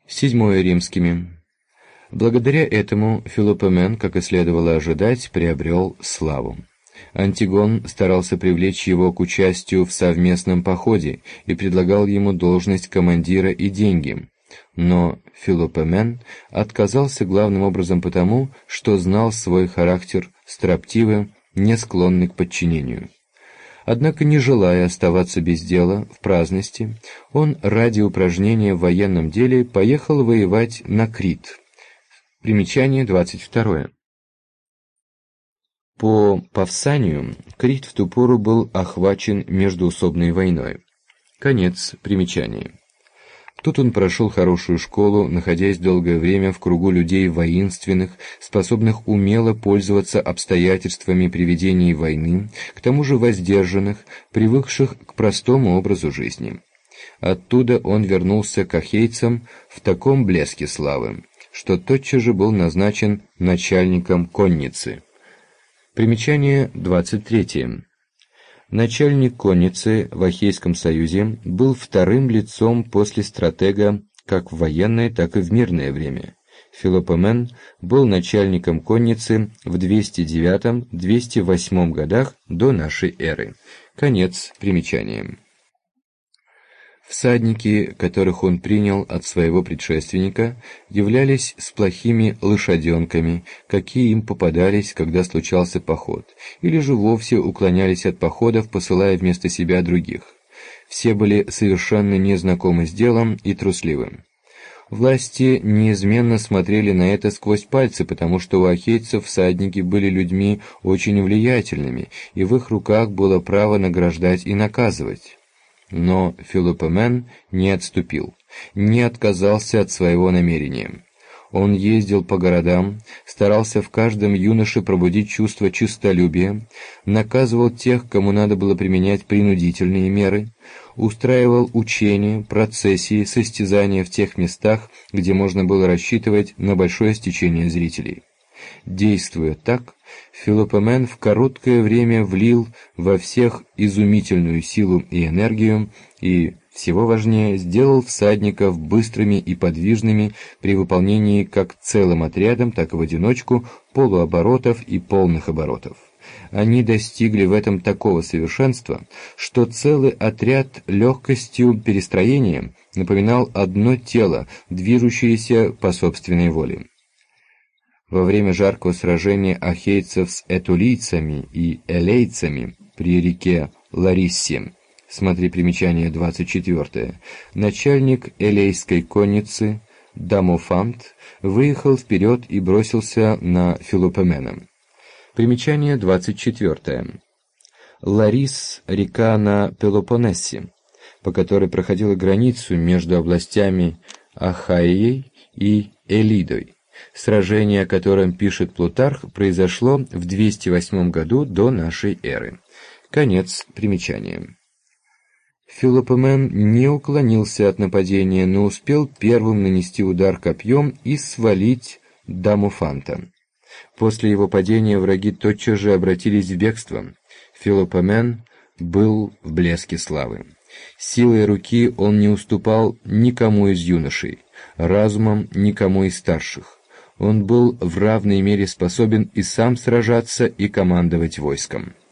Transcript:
Седьмое римскими. Благодаря этому Филопомен, как и следовало ожидать, приобрел славу. Антигон старался привлечь его к участию в совместном походе и предлагал ему должность командира и деньги. Но Филопомен отказался главным образом потому, что знал свой характер строптивый, не склонный к подчинению. Однако, не желая оставаться без дела, в праздности, он ради упражнения в военном деле поехал воевать на Крит. Примечание 22. По Павсанию, Крит в ту пору был охвачен междоусобной войной. Конец примечания. Тут он прошел хорошую школу, находясь долгое время в кругу людей воинственных, способных умело пользоваться обстоятельствами при ведении войны, к тому же воздержанных, привыкших к простому образу жизни. Оттуда он вернулся к ахейцам в таком блеске славы, что тотчас же был назначен начальником конницы. Примечание 23. Начальник конницы в Ахейском союзе был вторым лицом после стратега как в военное, так и в мирное время. Филопомен был начальником конницы в 209-208 годах до нашей эры. Конец примечания. Всадники, которых он принял от своего предшественника, являлись с плохими лошаденками, какие им попадались, когда случался поход, или же вовсе уклонялись от походов, посылая вместо себя других. Все были совершенно незнакомы с делом и трусливы. Власти неизменно смотрели на это сквозь пальцы, потому что у ахейцев всадники были людьми очень влиятельными, и в их руках было право награждать и наказывать. Но Филопомен не отступил, не отказался от своего намерения. Он ездил по городам, старался в каждом юноше пробудить чувство честолюбия, наказывал тех, кому надо было применять принудительные меры, устраивал учения, процессии, состязания в тех местах, где можно было рассчитывать на большое стечение зрителей. Действуя так, Филопомен в короткое время влил во всех изумительную силу и энергию и, всего важнее, сделал всадников быстрыми и подвижными при выполнении как целым отрядом, так и в одиночку полуоборотов и полных оборотов. Они достигли в этом такого совершенства, что целый отряд легкостью перестроения напоминал одно тело, движущееся по собственной воле. Во время жаркого сражения ахейцев с этулийцами и элейцами при реке Лариссе, смотри примечание 24, начальник элейской конницы Дамофант выехал вперед и бросился на Филопомена. Примечание 24. Ларис — река на Пелопоннесе, по которой проходила границу между областями Ахайей и Элидой. Сражение, о котором пишет Плутарх, произошло в 208 году до нашей эры. Конец примечания. Филопомен не уклонился от нападения, но успел первым нанести удар копьем и свалить Дамофанта. После его падения враги тотчас же обратились в бегство. Филопомен был в блеске славы. Силой руки он не уступал никому из юношей, разумом никому из старших. Он был в равной мере способен и сам сражаться, и командовать войском.